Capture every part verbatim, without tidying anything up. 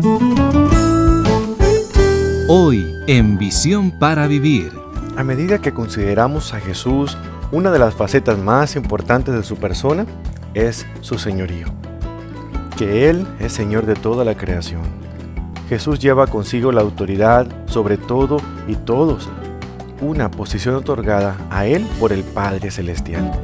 Hoy en Visión para Vivir. A medida que consideramos a Jesús, una de las facetas más importantes de su persona es su señorío. Que Él es Señor de toda la creación. Jesús lleva consigo la autoridad sobre todo y todos, una posición otorgada a Él por el Padre Celestial.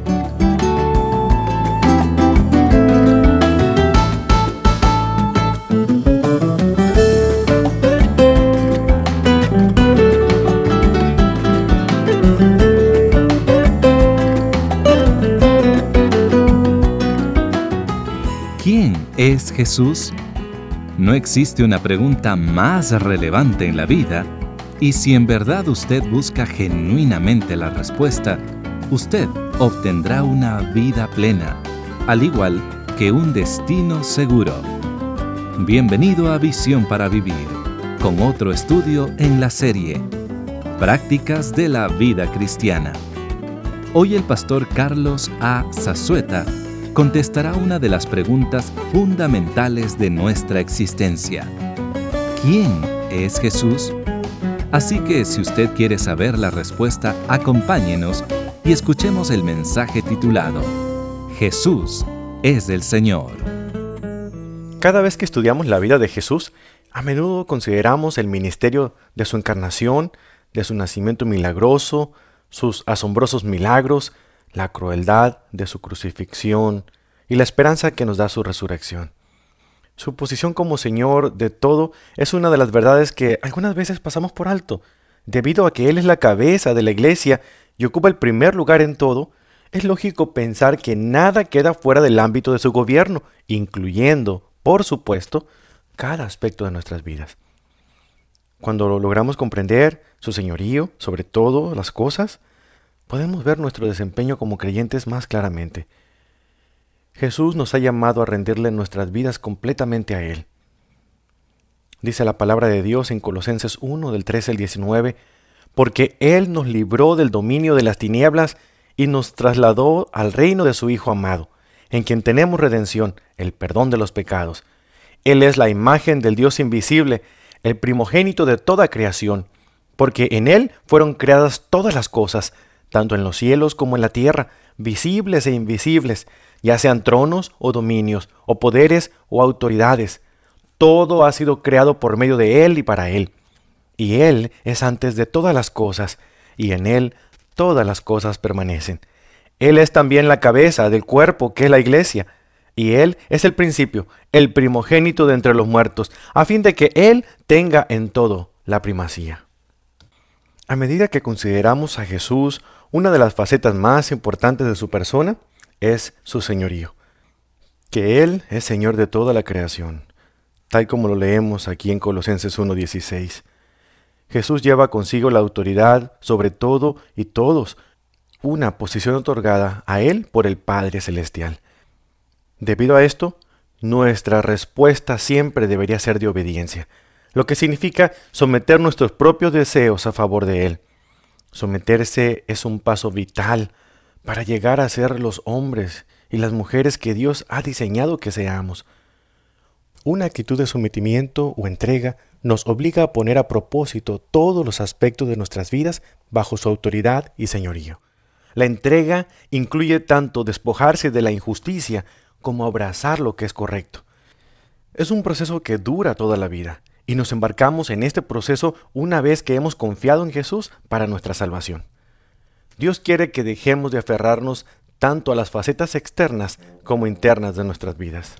¿Quién es Jesús? No existe una pregunta más relevante en la vida, y si en verdad usted busca genuinamente la respuesta, usted obtendrá una vida plena, al igual que un destino seguro. Bienvenido a Visión para Vivir, con otro estudio en la serie Prácticas de la Vida Cristiana. Hoy el pastor Carlos A. Zazueta contestará una de las preguntas fundamentales de nuestra existencia. ¿Quién es Jesús? Así que si usted quiere saber la respuesta, acompáñenos y escuchemos el mensaje titulado Jesús es el Señor. Cada vez que estudiamos la vida de Jesús, a menudo consideramos el ministerio de su encarnación, de su nacimiento milagroso, sus asombrosos milagros, la crueldad de su crucifixión y la esperanza que nos da su resurrección. Su posición como Señor de todo es una de las verdades que algunas veces pasamos por alto. Debido a que Él es la cabeza de la iglesia y ocupa el primer lugar en todo, es lógico pensar que nada queda fuera del ámbito de su gobierno, incluyendo, por supuesto, cada aspecto de nuestras vidas. Cuando logramos comprender su señorío sobre todas las cosas, podemos ver nuestro desempeño como creyentes más claramente. Jesús nos ha llamado a rendirle nuestras vidas completamente a Él. Dice la palabra de Dios en Colosenses uno, del trece al diecinueve, porque Él nos libró del dominio de las tinieblas y nos trasladó al reino de su Hijo amado, en quien tenemos redención, el perdón de los pecados. Él es la imagen del Dios invisible, el primogénito de toda creación, porque en Él fueron creadas todas las cosas, tanto en los cielos como en la tierra, visibles e invisibles, ya sean tronos o dominios, o poderes o autoridades. Todo ha sido creado por medio de Él y para Él. Y Él es antes de todas las cosas, y en Él todas las cosas permanecen. Él es también la cabeza del cuerpo, que es la iglesia, y Él es el principio, el primogénito de entre los muertos, a fin de que Él tenga en todo la primacía. A medida que consideramos a Jesús, una de las facetas más importantes de su persona es su señorío. Que Él es Señor de toda la creación, tal como lo leemos aquí en Colosenses uno dieciséis. Jesús lleva consigo la autoridad sobre todo y todos, una posición otorgada a Él por el Padre Celestial. Debido a esto, nuestra respuesta siempre debería ser de obediencia, lo que significa someter nuestros propios deseos a favor de Él. Someterse es un paso vital para llegar a ser los hombres y las mujeres que Dios ha diseñado que seamos. Una actitud de sometimiento o entrega nos obliga a poner a propósito todos los aspectos de nuestras vidas bajo su autoridad y señorío. La entrega incluye tanto despojarse de la injusticia como abrazar lo que es correcto. Es un proceso que dura toda la vida, y nos embarcamos en este proceso una vez que hemos confiado en Jesús para nuestra salvación. Dios quiere que dejemos de aferrarnos tanto a las facetas externas como internas de nuestras vidas.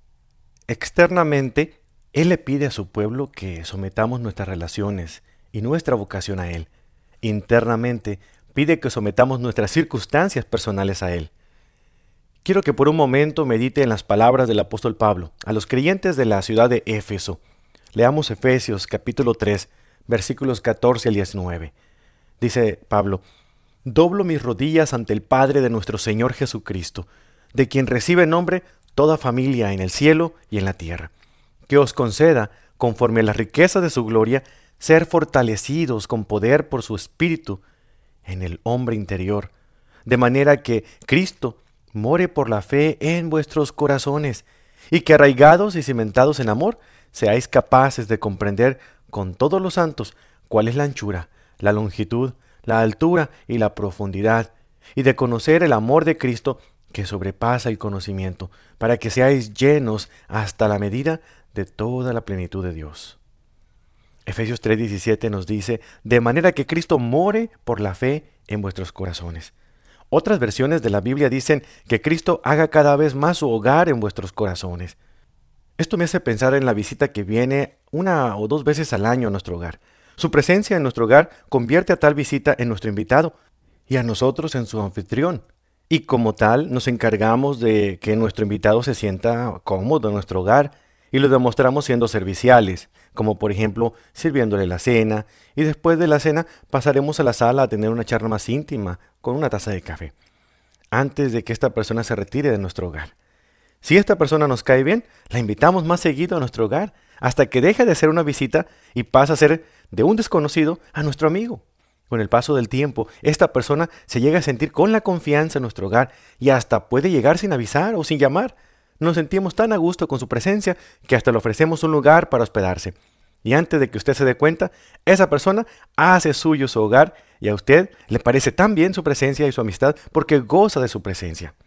Externamente, Él le pide a su pueblo que sometamos nuestras relaciones y nuestra vocación a Él. Internamente, pide que sometamos nuestras circunstancias personales a Él. Quiero que por un momento medite en las palabras del apóstol Pablo a los creyentes de la ciudad de Éfeso. Leamos Efesios capítulo tres, versículos catorce al diecinueve. Dice Pablo: doblo mis rodillas ante el Padre de nuestro Señor Jesucristo, de quien recibe nombre toda familia en el cielo y en la tierra, que os conceda, conforme a las riquezas de su gloria, ser fortalecidos con poder por su Espíritu en el hombre interior, de manera que Cristo more por la fe en vuestros corazones, y que arraigados y cimentados en amor, seáis capaces de comprender con todos los santos cuál es la anchura, la longitud, la altura y la profundidad, y de conocer el amor de Cristo que sobrepasa el conocimiento, para que seáis llenos hasta la medida de toda la plenitud de Dios. Efesios tres diecisiete nos dice, de manera que Cristo more por la fe en vuestros corazones. Otras versiones de la Biblia dicen que Cristo haga cada vez más su hogar en vuestros corazones. Esto me hace pensar en la visita que viene una o dos veces al año a nuestro hogar. Su presencia en nuestro hogar convierte a tal visita en nuestro invitado y a nosotros en su anfitrión. Y como tal, nos encargamos de que nuestro invitado se sienta cómodo en nuestro hogar y lo demostramos siendo serviciales, como por ejemplo sirviéndole la cena, y después de la cena pasaremos a la sala a tener una charla más íntima con una taza de café, antes de que esta persona se retire de nuestro hogar. Si esta persona nos cae bien, la invitamos más seguido a nuestro hogar, hasta que deje de ser una visita y pasa a ser de un desconocido a nuestro amigo. Con el paso del tiempo, esta persona se llega a sentir con la confianza en nuestro hogar y hasta puede llegar sin avisar o sin llamar. Nos sentimos tan a gusto con su presencia que hasta le ofrecemos un lugar para hospedarse. Y antes de que usted se dé cuenta, esa persona hace suyo su hogar y a usted le parece tan bien su presencia y su amistad porque goza de su presencia.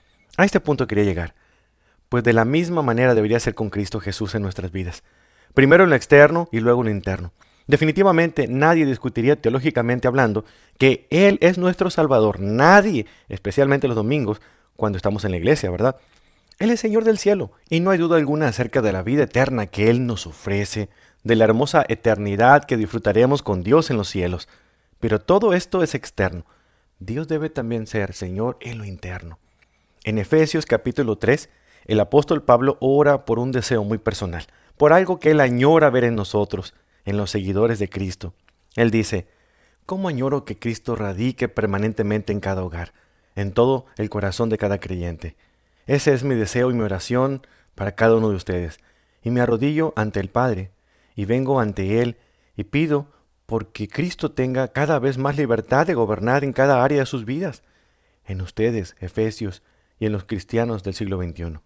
A este punto quería llegar, pues de la misma manera debería ser con Cristo Jesús en nuestras vidas. Primero en lo externo y luego en lo interno. Definitivamente nadie discutiría teológicamente hablando que Él es nuestro Salvador. Nadie, especialmente los domingos, cuando estamos en la iglesia, ¿verdad? Él es Señor del cielo y no hay duda alguna acerca de la vida eterna que Él nos ofrece, de la hermosa eternidad que disfrutaremos con Dios en los cielos. Pero todo esto es externo. Dios debe también ser Señor en lo interno. En Efesios capítulo tres, el apóstol Pablo ora por un deseo muy personal, por algo que él añora ver en nosotros, en los seguidores de Cristo. Él dice, ¿cómo añoro que Cristo radique permanentemente en cada hogar, en todo el corazón de cada creyente? Ese es mi deseo y mi oración para cada uno de ustedes. Y me arrodillo ante el Padre, y vengo ante Él, y pido porque Cristo tenga cada vez más libertad de gobernar en cada área de sus vidas, en ustedes, Efesios, y en los cristianos del siglo veintiuno.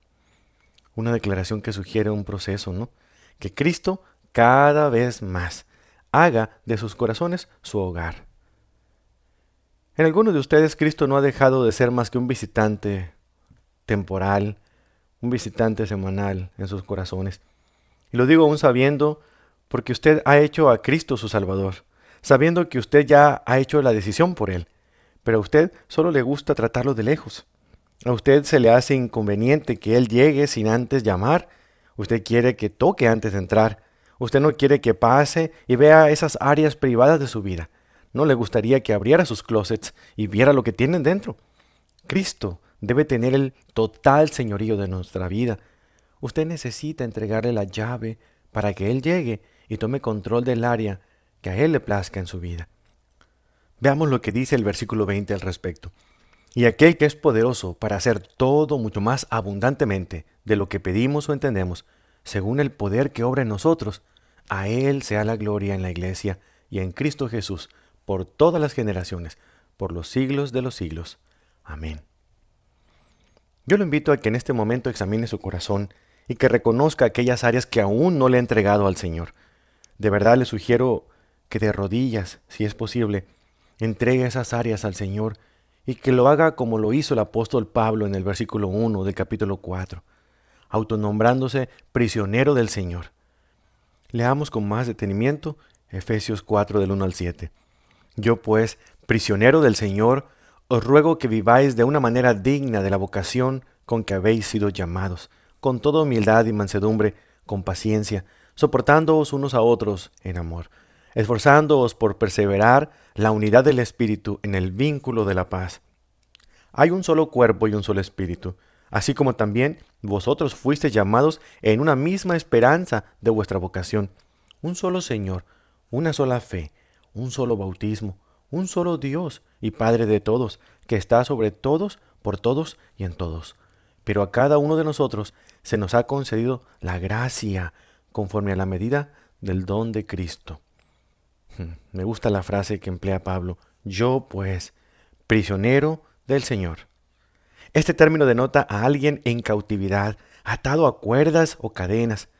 Una declaración que sugiere un proceso, ¿no? Que Cristo cada vez más haga de sus corazones su hogar. En algunos de ustedes Cristo no ha dejado de ser más que un visitante temporal, un visitante semanal en sus corazones. Y lo digo aún sabiendo porque usted ha hecho a Cristo su Salvador, sabiendo que usted ya ha hecho la decisión por Él, pero a usted solo le gusta tratarlo de lejos. A usted se le hace inconveniente que Él llegue sin antes llamar. Usted quiere que toque antes de entrar. Usted no quiere que pase y vea esas áreas privadas de su vida. No le gustaría que abriera sus closets y viera lo que tienen dentro. Cristo debe tener el total señorío de nuestra vida. Usted necesita entregarle la llave para que Él llegue y tome control del área que a Él le plazca en su vida. Veamos lo que dice el versículo veinte al respecto. Y aquel que es poderoso para hacer todo mucho más abundantemente de lo que pedimos o entendemos, según el poder que obra en nosotros, a Él sea la gloria en la iglesia y en Cristo Jesús, por todas las generaciones, por los siglos de los siglos. Amén. Yo lo invito a que en este momento examine su corazón y que reconozca aquellas áreas que aún no le ha entregado al Señor. De verdad le sugiero que de rodillas, si es posible, entregue esas áreas al Señor y que lo haga como lo hizo el apóstol Pablo en el versículo uno del capítulo cuatro, autonombrándose prisionero del Señor. Leamos con más detenimiento Efesios cuatro del uno al siete. Yo pues, prisionero del Señor, os ruego que viváis de una manera digna de la vocación con que habéis sido llamados, con toda humildad y mansedumbre, con paciencia, soportándoos unos a otros en amor, esforzándoos por perseverar la unidad del Espíritu en el vínculo de la paz. Hay un solo cuerpo y un solo Espíritu, así como también vosotros fuisteis llamados en una misma esperanza de vuestra vocación, un solo Señor, una sola fe, un solo bautismo, un solo Dios y Padre de todos, que está sobre todos, por todos y en todos. Pero a cada uno de nosotros se nos ha concedido la gracia conforme a la medida del don de Cristo. Me gusta la frase que emplea Pablo, yo pues, prisionero del Señor. Este término denota a alguien en cautividad, atado a cuerdas o cadenas,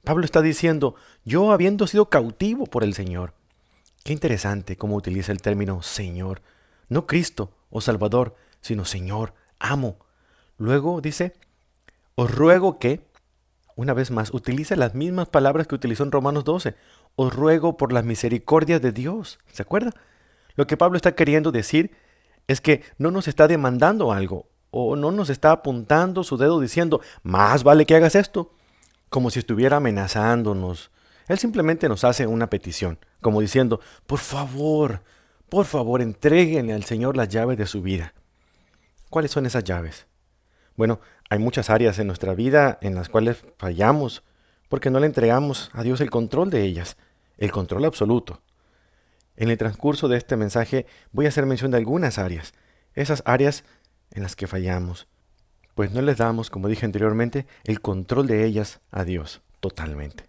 Pablo está diciendo, yo habiendo sido cautivo por el Señor. Qué interesante cómo utiliza el término Señor. No Cristo o Salvador, sino Señor, amo. Luego dice, os ruego que, una vez más, utiliza las mismas palabras que utilizó en Romanos doce. Os ruego por las misericordias de Dios. ¿Se acuerda? Lo que Pablo está queriendo decir es que no nos está demandando algo, o no nos está apuntando su dedo diciendo, más vale que hagas esto, como si estuviera amenazándonos. Él simplemente nos hace una petición, como diciendo, por favor, por favor, entréguenle al Señor las llaves de su vida. ¿Cuáles son esas llaves? Bueno, hay muchas áreas en nuestra vida en las cuales fallamos, porque no le entregamos a Dios el control de ellas, el control absoluto. En el transcurso de este mensaje voy a hacer mención de algunas áreas, esas áreas en las que fallamos, pues no les damos, como dije anteriormente, el control de ellas a Dios totalmente.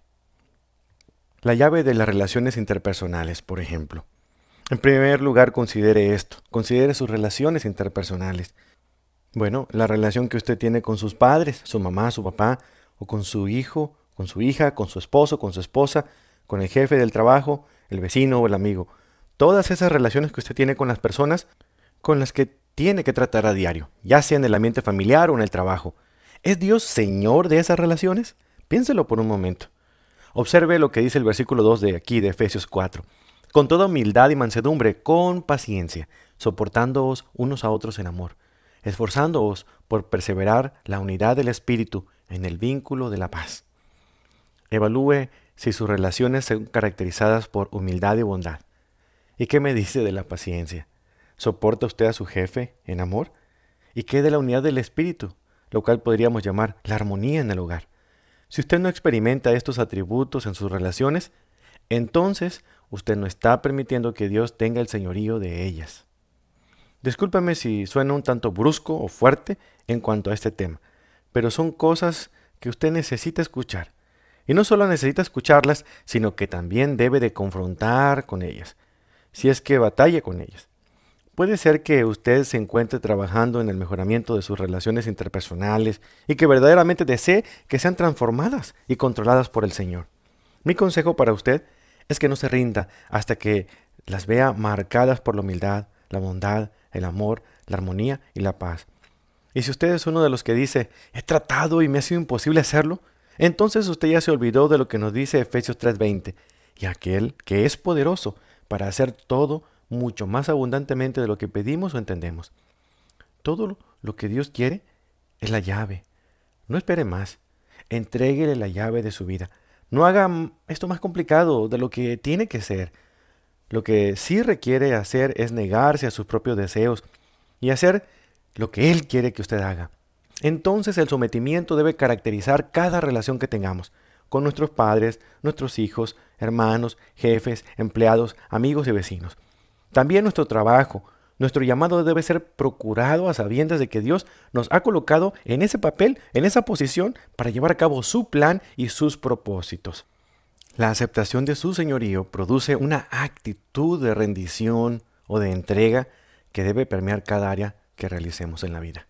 La llave de las relaciones interpersonales, por ejemplo. En primer lugar, considere esto, considere sus relaciones interpersonales. Bueno, la relación que usted tiene con sus padres, su mamá, su papá, o con su hijo, con su hija, con su esposo, con su esposa, con el jefe del trabajo, el vecino o el amigo. Todas esas relaciones que usted tiene con las personas con las que tiene que tratar a diario, ya sea en el ambiente familiar o en el trabajo. ¿Es Dios Señor de esas relaciones? Piénselo por un momento. Observe lo que dice el versículo dos de aquí, de Efesios cuatro. Con toda humildad y mansedumbre, con paciencia, soportándoos unos a otros en amor, esforzándoos por perseverar la unidad del Espíritu en el vínculo de la paz. Evalúe si sus relaciones son caracterizadas por humildad y bondad. ¿Y qué me dice de la paciencia? ¿Soporta usted a su jefe en amor? ¿Y qué de la unidad del Espíritu, lo cual podríamos llamar la armonía en el hogar? Si usted no experimenta estos atributos en sus relaciones, entonces usted no está permitiendo que Dios tenga el señorío de ellas. Discúlpeme si suena un tanto brusco o fuerte en cuanto a este tema, pero son cosas que usted necesita escuchar. Y no solo necesita escucharlas, sino que también debe de confrontar con ellas, si es que batalla con ellas. Puede ser que usted se encuentre trabajando en el mejoramiento de sus relaciones interpersonales y que verdaderamente desee que sean transformadas y controladas por el Señor. Mi consejo para usted es que no se rinda hasta que las vea marcadas por la humildad, la bondad, el amor, la armonía y la paz. Y si usted es uno de los que dice, he tratado y me ha sido imposible hacerlo, entonces usted ya se olvidó de lo que nos dice Efesios tres veinte, y aquel que es poderoso para hacer todo mucho más abundantemente de lo que pedimos o entendemos. Todo lo que Dios quiere es la llave. No espere más. Entréguele la llave de su vida. No haga esto más complicado de lo que tiene que ser. Lo que sí requiere hacer es negarse a sus propios deseos y hacer lo que Él quiere que usted haga. Entonces el sometimiento debe caracterizar cada relación que tengamos con nuestros padres, nuestros hijos, hermanos, jefes, empleados, amigos y vecinos. También nuestro trabajo, nuestro llamado debe ser procurado a sabiendas de que Dios nos ha colocado en ese papel, en esa posición, para llevar a cabo su plan y sus propósitos. La aceptación de su señorío produce una actitud de rendición o de entrega que debe permear cada área que realicemos en la vida.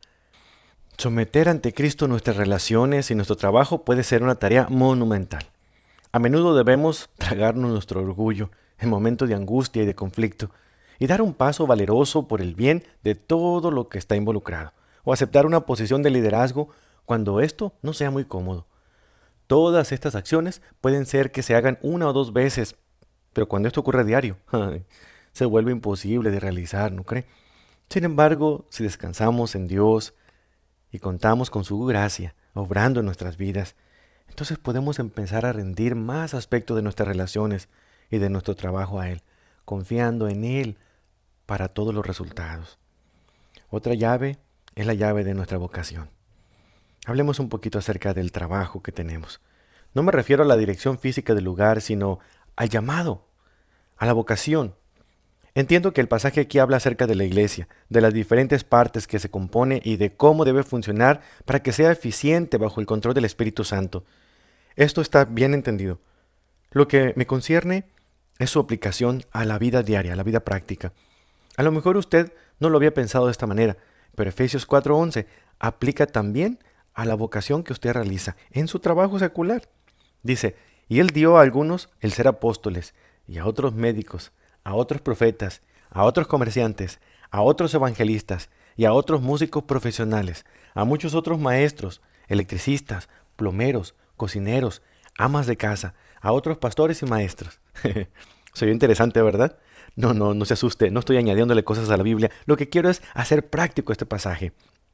Someter ante Cristo nuestras relaciones y nuestro trabajo puede ser una tarea monumental. A menudo debemos tragarnos nuestro orgullo en momentos de angustia y de conflicto y dar un paso valeroso por el bien de todo lo que está involucrado, o aceptar una posición de liderazgo cuando esto no sea muy cómodo. Todas estas acciones pueden ser que se hagan una o dos veces, pero cuando esto ocurre a diario, se vuelve imposible de realizar, ¿no cree? Sin embargo, si descansamos en Dios y contamos con su gracia, obrando en nuestras vidas, entonces podemos empezar a rendir más aspectos de nuestras relaciones y de nuestro trabajo a Él, confiando en Él para todos los resultados. Otra llave es la llave de nuestra vocación. Hablemos un poquito acerca del trabajo que tenemos. No me refiero a la dirección física del lugar, sino al llamado, a la vocación. Entiendo que el pasaje aquí habla acerca de la iglesia, de las diferentes partes que se compone y de cómo debe funcionar para que sea eficiente bajo el control del Espíritu Santo. Esto está bien entendido. Lo que me concierne es su aplicación a la vida diaria, a la vida práctica. A lo mejor usted no lo había pensado de esta manera, pero Efesios cuatro once aplica también a la vocación que usted realiza en su trabajo secular. Dice, y Él dio a algunos el ser apóstoles, y a otros médicos, a otros profetas, a otros comerciantes, a otros evangelistas, y a otros músicos profesionales, a muchos otros maestros, electricistas, plomeros, cocineros, amas de casa, a otros pastores y maestros. Soy interesante, ¿verdad? No, no, no se asuste, no estoy añadiéndole cosas a la Biblia. Lo que quiero es hacer práctico este pasaje.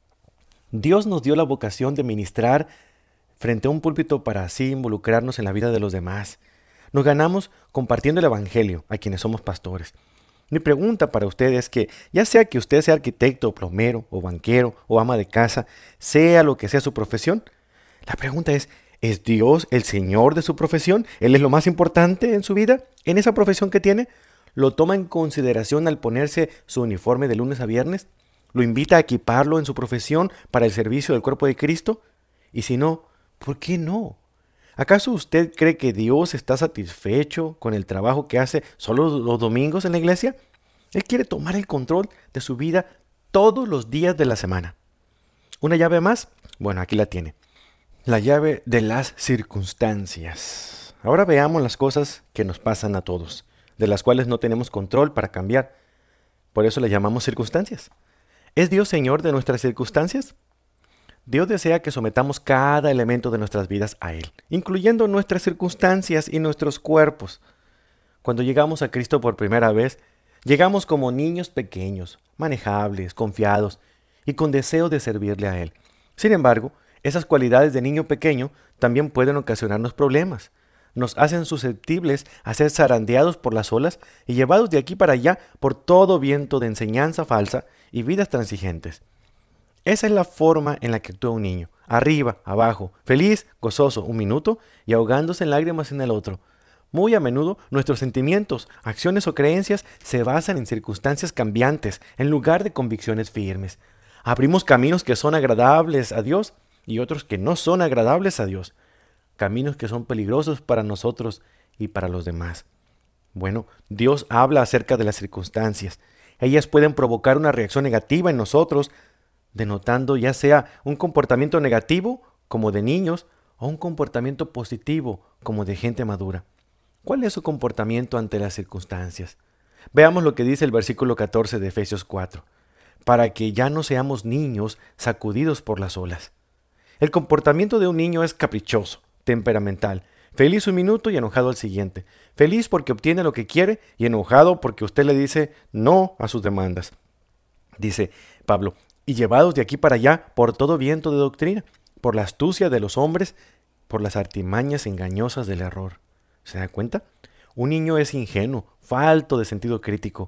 Dios nos dio la vocación de ministrar frente a un púlpito para así involucrarnos en la vida de los demás. Nos ganamos compartiendo el Evangelio a quienes somos pastores. Mi pregunta para usted es que, ya sea que usted sea arquitecto, plomero, o banquero, o ama de casa, sea lo que sea su profesión, la pregunta es, ¿es Dios el Señor de su profesión? ¿Él es lo más importante en su vida, en esa profesión que tiene? ¿Lo toma en consideración al ponerse su uniforme de lunes a viernes? ¿Lo invita a equiparlo en su profesión para el servicio del cuerpo de Cristo? Y si no, ¿por qué no? ¿Acaso usted cree que Dios está satisfecho con el trabajo que hace solo los domingos en la iglesia? Él quiere tomar el control de su vida todos los días de la semana. ¿Una llave más? Bueno, aquí la tiene. La llave de las circunstancias. Ahora veamos las cosas que nos pasan a todos, de las cuales no tenemos control para cambiar. Por eso le llamamos circunstancias. ¿Es Dios Señor de nuestras circunstancias? Dios desea que sometamos cada elemento de nuestras vidas a Él, incluyendo nuestras circunstancias y nuestros cuerpos. Cuando llegamos a Cristo por primera vez, llegamos como niños pequeños, manejables, confiados y con deseo de servirle a Él. Sin embargo, esas cualidades de niño pequeño también pueden ocasionarnos problemas. Nos hacen susceptibles a ser zarandeados por las olas y llevados de aquí para allá por todo viento de enseñanza falsa y vidas transigentes. Esa es la forma en la que actúa un niño, arriba, abajo, feliz, gozoso un minuto y ahogándose en lágrimas en el otro. Muy a menudo nuestros sentimientos, acciones o creencias se basan en circunstancias cambiantes en lugar de convicciones firmes. Abrimos caminos que son agradables a Dios y otros que no son agradables a Dios. Caminos que son peligrosos para nosotros y para los demás. Bueno, Dios habla acerca de las circunstancias. Ellas pueden provocar una reacción negativa en nosotros, denotando ya sea un comportamiento negativo, como de niños, o un comportamiento positivo, como de gente madura. ¿Cuál es su comportamiento ante las circunstancias? Veamos lo que dice el versículo catorce de Efesios cuatro. Para que ya no seamos niños sacudidos por las olas. El comportamiento de un niño es caprichoso, temperamental, feliz un minuto y enojado al siguiente. Feliz porque obtiene lo que quiere y enojado porque usted le dice no a sus demandas. Dice Pablo, y llevados de aquí para allá por todo viento de doctrina, por la astucia de los hombres, por las artimañas engañosas del error. ¿Se da cuenta? Un niño es ingenuo, falto de sentido crítico.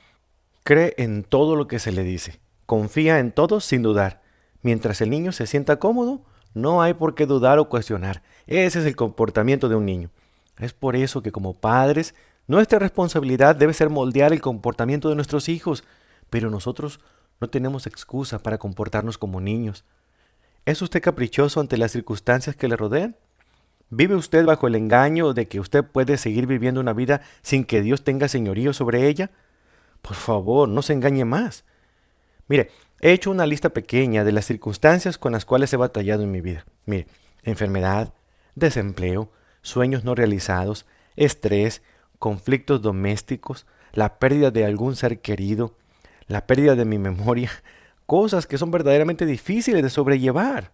Cree en todo lo que se le dice, confía en todo sin dudar. Mientras el niño se sienta cómodo, no hay por qué dudar o cuestionar. Ese es el comportamiento de un niño. Es por eso que como padres, nuestra responsabilidad debe ser moldear el comportamiento de nuestros hijos, pero nosotros no tenemos excusa para comportarnos como niños. ¿Es usted caprichoso ante las circunstancias que le rodean? ¿Vive usted bajo el engaño de que usted puede seguir viviendo una vida sin que Dios tenga señorío sobre ella? Por favor, no se engañe más. Mire, he hecho una lista pequeña de las circunstancias con las cuales he batallado en mi vida. Mire, enfermedad, desempleo, sueños no realizados, estrés, conflictos domésticos, la pérdida de algún ser querido, la pérdida de mi memoria, cosas que son verdaderamente difíciles de sobrellevar.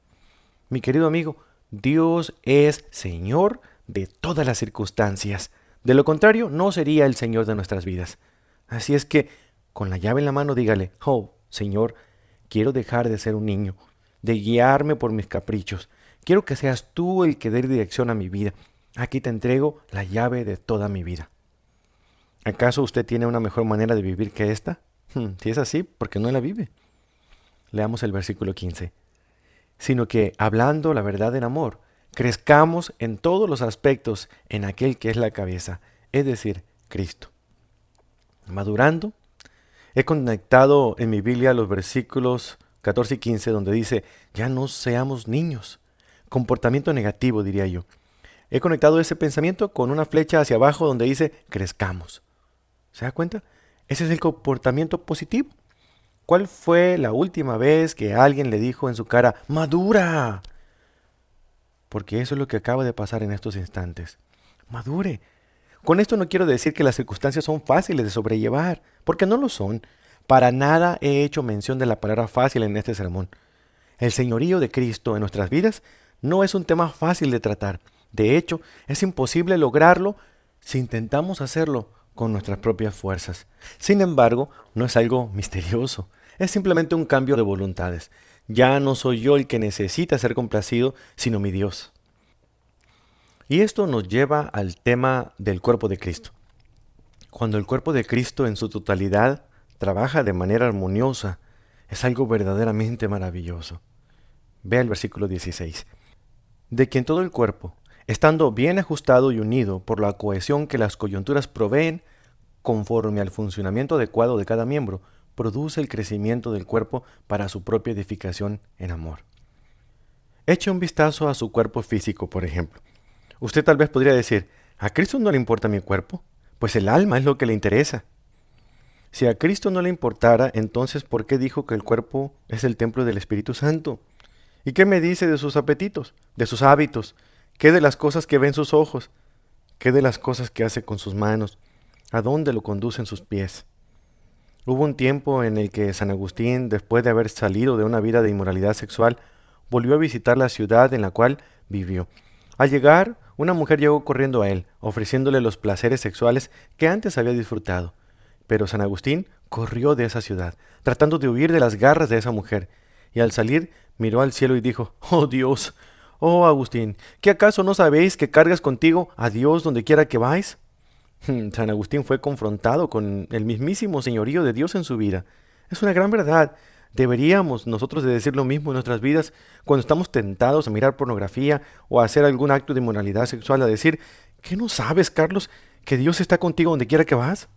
Mi querido amigo, Dios es Señor de todas las circunstancias. De lo contrario, no sería el Señor de nuestras vidas. Así es que, con la llave en la mano, dígale, oh, Señor, quiero dejar de ser un niño, de guiarme por mis caprichos. Quiero que seas tú el que dé dirección a mi vida. Aquí te entrego la llave de toda mi vida. ¿Acaso usted tiene una mejor manera de vivir que esta? Si es así, ¿por qué no la vive? Leamos el versículo quince. Sino que, hablando la verdad en amor, crezcamos en todos los aspectos en aquel que es la cabeza, es decir, Cristo. Madurando, he conectado en mi Biblia los versículos catorce y quince donde dice, ya no seamos niños. Comportamiento negativo, diría yo. He conectado ese pensamiento con una flecha hacia abajo donde dice, crezcamos. ¿Se da cuenta? Ese es el comportamiento positivo. ¿Cuál fue la última vez que alguien le dijo en su cara, madura? porque eso es lo que acaba de pasar en estos instantes. Madure. Con esto no quiero decir que las circunstancias son fáciles de sobrellevar, porque no lo son. Para nada he hecho mención de la palabra fácil en este sermón. El señorío de Cristo en nuestras vidas no es un tema fácil de tratar. De hecho, es imposible lograrlo si intentamos hacerlo con nuestras propias fuerzas. Sin embargo, no es algo misterioso. Es simplemente un cambio de voluntades. Ya no soy yo el que necesita ser complacido, sino mi Dios. Y esto nos lleva al tema del cuerpo de Cristo. Cuando el cuerpo de Cristo en su totalidad trabaja de manera armoniosa, es algo verdaderamente maravilloso. Vea el versículo dieciséis. De quien todo el cuerpo, estando bien ajustado y unido por la cohesión que las coyunturas proveen, conforme al funcionamiento adecuado de cada miembro, produce el crecimiento del cuerpo para su propia edificación en amor. Eche un vistazo a su cuerpo físico, por ejemplo. Usted tal vez podría decir, ¿a Cristo no le importa mi cuerpo? Pues el alma es lo que le interesa. Si a Cristo no le importara, entonces ¿por qué dijo que el cuerpo es el templo del Espíritu Santo? ¿Y qué me dice de sus apetitos, de sus hábitos? ¿Qué de las cosas que ven sus ojos? ¿Qué de las cosas que hace con sus manos? ¿A dónde lo conducen sus pies? Hubo un tiempo en el que San Agustín, después de haber salido de una vida de inmoralidad sexual, volvió a visitar la ciudad en la cual vivió. Al llegar, una mujer llegó corriendo a él, ofreciéndole los placeres sexuales que antes había disfrutado. Pero San Agustín corrió de esa ciudad, tratando de huir de las garras de esa mujer, y al salir miró al cielo y dijo, «Oh Dios, oh Agustín, ¿qué acaso no sabéis que cargas contigo a Dios donde quiera que vais?» San Agustín fue confrontado con el mismísimo señorío de Dios en su vida. Es una gran verdad. Deberíamos nosotros de decir lo mismo en nuestras vidas cuando estamos tentados a mirar pornografía o a hacer algún acto de inmoralidad sexual, a decir, ¿qué no sabes, Carlos, que Dios está contigo donde quiera que vas?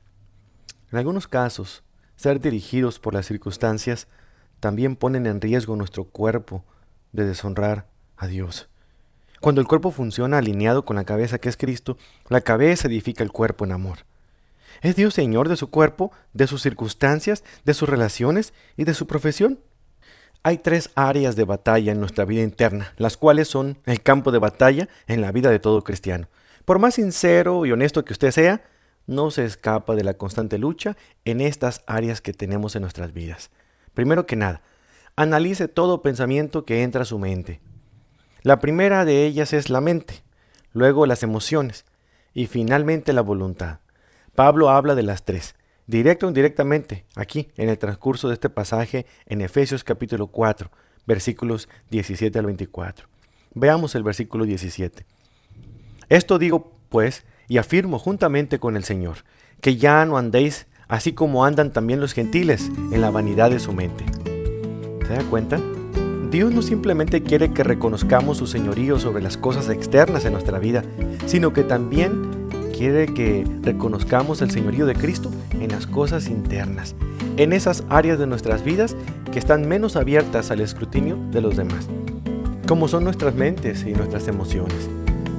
En algunos casos, ser dirigidos por las circunstancias también ponen en riesgo nuestro cuerpo de deshonrar a Dios. Cuando el cuerpo funciona alineado con la cabeza que es Cristo, la cabeza edifica el cuerpo en amor. ¿Es Dios Señor de su cuerpo, de sus circunstancias, de sus relaciones y de su profesión? Hay tres áreas de batalla en nuestra vida interna, las cuales son el campo de batalla en la vida de todo cristiano. Por más sincero y honesto que usted sea, no se escapa de la constante lucha en estas áreas que tenemos en nuestras vidas. Primero que nada, analice todo pensamiento que entra a su mente. La primera de ellas es la mente, luego las emociones y finalmente la voluntad. Pablo habla de las tres, directa o indirectamente, aquí en el transcurso de este pasaje en Efesios capítulo cuatro, versículos diecisiete al veinticuatro. Veamos el versículo diecisiete. Esto digo, pues, y afirmo juntamente con el Señor, que ya no andéis así como andan también los gentiles en la vanidad de su mente. ¿Se da cuenta? Dios no simplemente quiere que reconozcamos su señorío sobre las cosas externas en nuestra vida, sino que también quiere que reconozcamos el señorío de Cristo en las cosas internas, en esas áreas de nuestras vidas que están menos abiertas al escrutinio de los demás, como son nuestras mentes y nuestras emociones.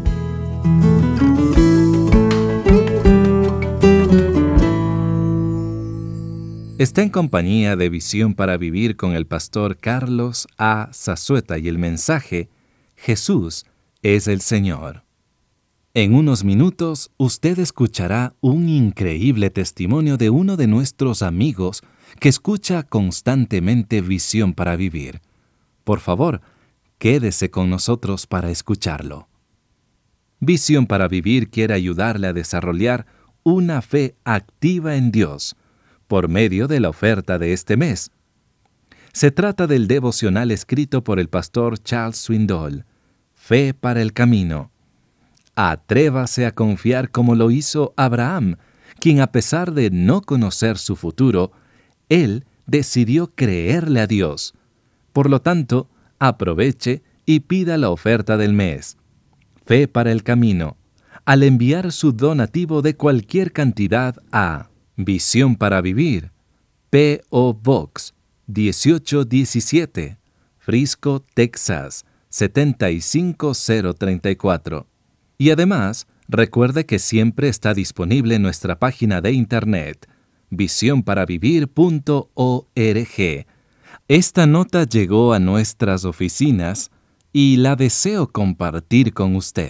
Está en compañía de Visión para Vivir con el pastor Carlos A. Zazueta y el mensaje Jesús es el Señor. En unos minutos usted escuchará un increíble testimonio de uno de nuestros amigos que escucha constantemente Visión para Vivir. Por favor, quédese con nosotros para escucharlo. Visión para Vivir quiere ayudarle a desarrollar una fe activa en Dios por medio de la oferta de este mes. Se trata del devocional escrito por el pastor Charles Swindoll, Fe para el Camino. Atrévase a confiar como lo hizo Abraham, quien a pesar de no conocer su futuro, él decidió creerle a Dios. Por lo tanto, aproveche y pida la oferta del mes. Fe para el Camino, al enviar su donativo de cualquier cantidad a Visión para Vivir, P O Box dieciocho diecisiete, Frisco, Texas, setenta y cinco cero treinta y cuatro. Y además, recuerde que siempre está disponible en nuestra página de internet, visión para vivir punto org. Esta nota llegó a nuestras oficinas y la deseo compartir con usted.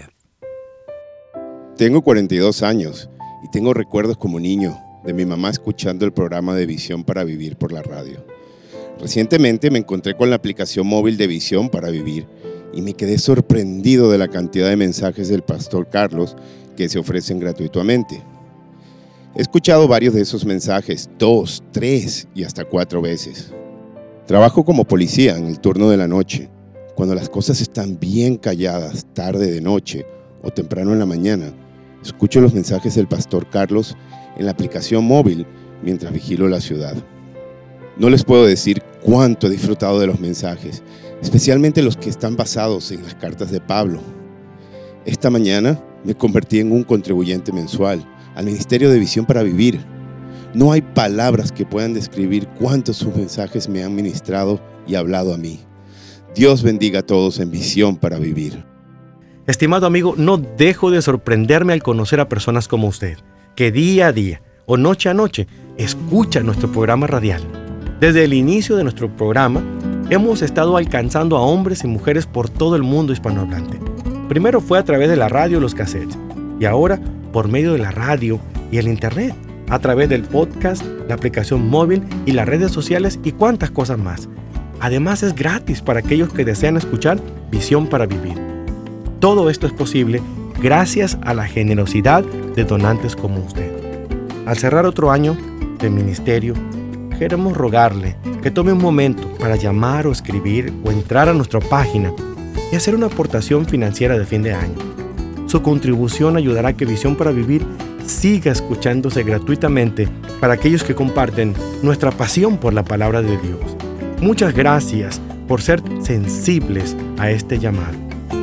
Tengo cuarenta y dos años y tengo recuerdos como niño de mi mamá escuchando el programa de Visión para Vivir por la radio. Recientemente me encontré con la aplicación móvil de Visión para Vivir y me quedé sorprendido de la cantidad de mensajes del pastor Carlos que se ofrecen gratuitamente. He escuchado varios de esos mensajes dos, tres y hasta cuatro veces. Trabajo como policía en el turno de la noche. Cuando las cosas están bien calladas, tarde de noche o temprano en la mañana, escucho los mensajes del pastor Carlos en la aplicación móvil mientras vigilo la ciudad. No les puedo decir cuánto he disfrutado de los mensajes, especialmente los que están basados en las cartas de Pablo. Esta mañana me convertí en un contribuyente mensual al Ministerio de Visión para Vivir. No hay palabras que puedan describir cuántos sus mensajes me han ministrado y hablado a mí. Dios bendiga a todos en Visión para Vivir. Estimado amigo, no dejo de sorprenderme al conocer a personas como usted, que día a día o noche a noche escuchan nuestro programa radial. Desde el inicio de nuestro programa, hemos estado alcanzando a hombres y mujeres por todo el mundo hispanohablante. Primero fue a través de la radio y los cassettes, y ahora por medio de la radio y el internet, a través del podcast, la aplicación móvil y las redes sociales y cuantas cosas más. Además es gratis para aquellos que desean escuchar Visión para Vivir. Todo esto es posible gracias a la generosidad de donantes como usted. Al cerrar otro año de ministerio, queremos rogarle que tome un momento para llamar o escribir o entrar a nuestra página y hacer una aportación financiera de fin de año. Su contribución ayudará a que Visión para Vivir siga escuchándose gratuitamente para aquellos que comparten nuestra pasión por la palabra de Dios. Muchas gracias por ser sensibles a este llamado.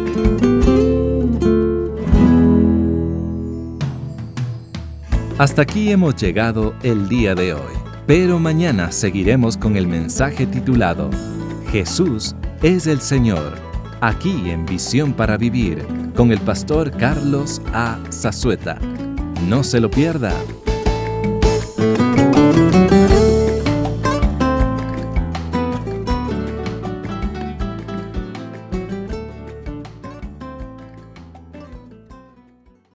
Hasta aquí hemos llegado el día de hoy, pero mañana seguiremos con el mensaje titulado Jesús es el Señor, aquí en Visión para Vivir, con el pastor Carlos A. Zazueta. No se lo pierda.